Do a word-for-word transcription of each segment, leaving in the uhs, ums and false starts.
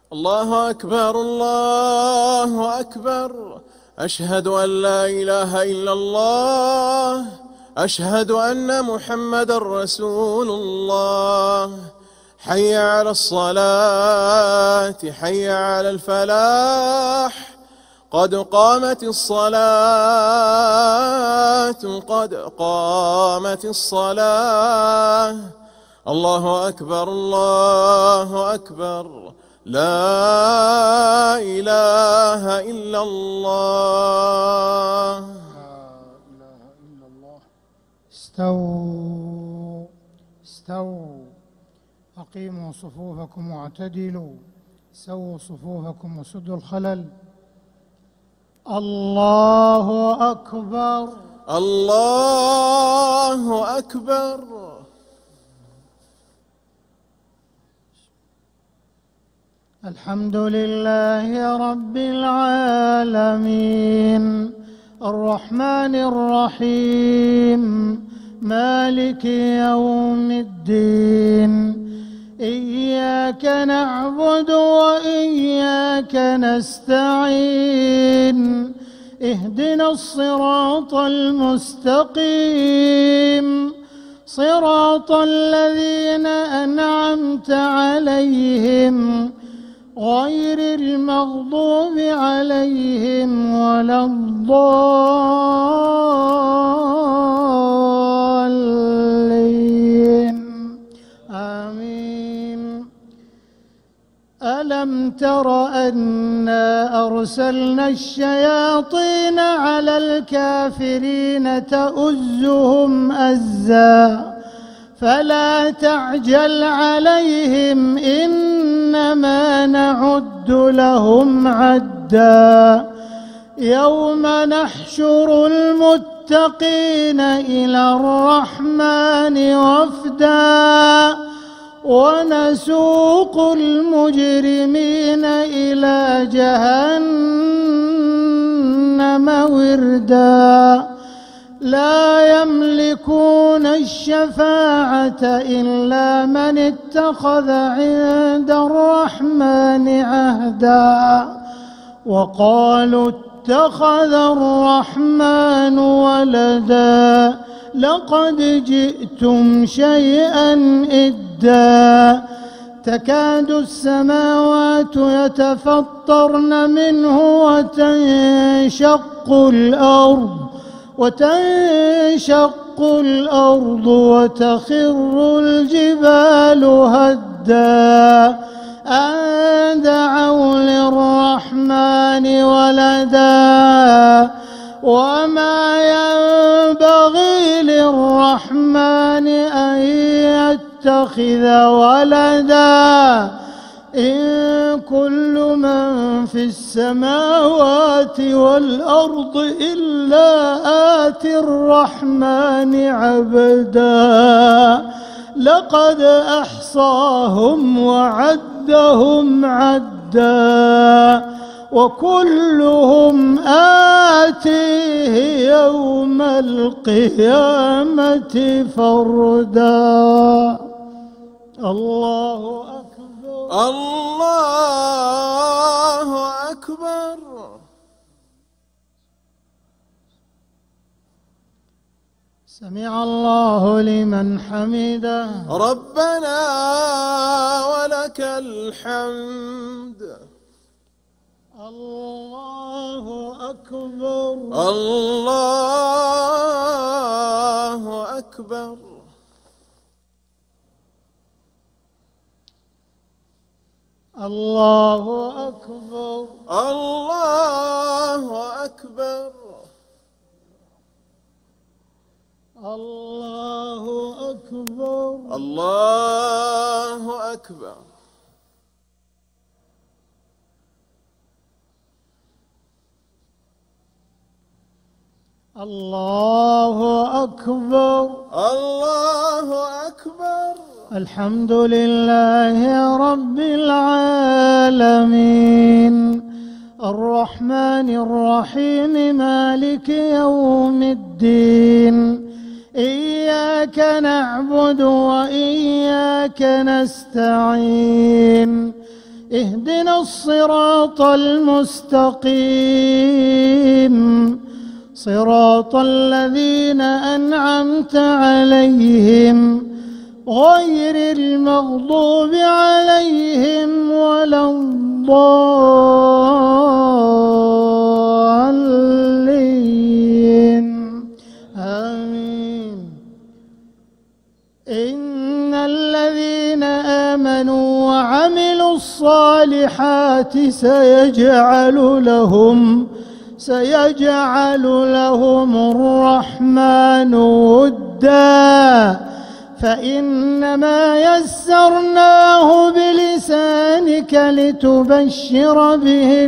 الله أكبر الله أكبر. أشهد أن لا إله إلا الله. أشهد أن محمدًا رسول الله. حي على الصلاة حي على الفلاح. قد قامت الصلاة قد قامت الصلاة. الله أكبر الله أكبر. لا إله إلا الله. لا إله إلا الله. استووا استووا أقيموا صفوفكم واعتدلوا. سووا صفوفكم وسدوا الخلل. الله أكبر الله أكبر. الحمد لله رب العالمين الرحمن الرحيم مالك يوم الدين. إياك نعبد وإياك نستعين. اهدنا الصراط المستقيم صراط الذين أنعمت عليهم غير المغضوب عليهم ولا الضالين. آمين. ألم تر أنا أرسلنا الشياطين على الكافرين تؤزهم أزا فلا تعجل عليهم إنما نعد لهم عدا. يوم نحشر المتقين إلى الرحمن وفدا ونسوق المجرمين إلى جهنم وردا. لا يملكون الشفاعة إلا من اتخذ عند الرحمن عهدا. وقالوا اتخذ الرحمن ولدا لقد جئتم شيئا إدا. تكاد السماوات يتفطرن منه وتنشق الأرض وتنشق الأرض وتخر الجبال هدا أن دعوا للرحمن ولدا. وما ينبغي للرحمن أن يتخذ ولدا. إن كل من في السماوات والأرض إلا آتي الرحمن عبدا. لقد أحصاهم وعدهم عدا وكلهم آتيه يوم القيامة فردا. الله أكبر الله أكبر. سمع الله لمن حمده. ربنا ولك الحمد. الله أكبر الله أكبر. الله أكبر الله أكبر. الله أكبر الله أكبر. الله أكبر الله أكبر. الحمد لله رب العالمين الرحمن الرحيم مالك يوم الدين. إياك نعبد وإياك نستعين. اهدنا الصراط المستقيم صراط الذين أنعمت عليهم غير المغضوب عليهم ولا الضالين آمين. إن الذين آمنوا وعملوا الصالحات سيجعل لهم سيجعل لهم الرحمن ودا فإنما يسرناه بلسانك لتبشر به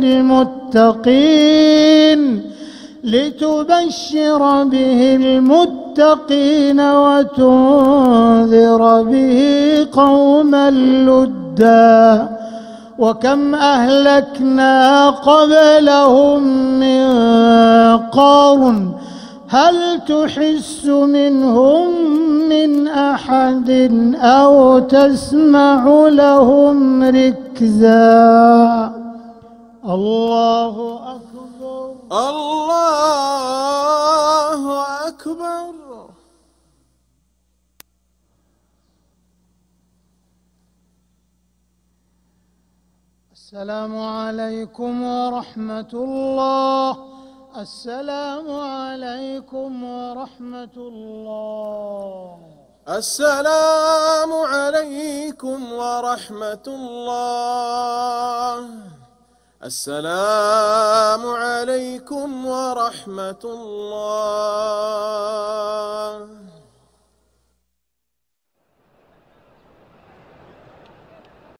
المتقين لتبشر به المتقين وتنذر به قوما لدا. وكم أهلكنا قبلهم من قرن هل تحس منهم من أحد أو تسمع لهم ركزا. الله أكبر الله أكبر. السلام عليكم ورحمة الله. السلام عليكم ورحمة الله. السلام عليكم ورحمة الله. السلام عليكم ورحمة الله.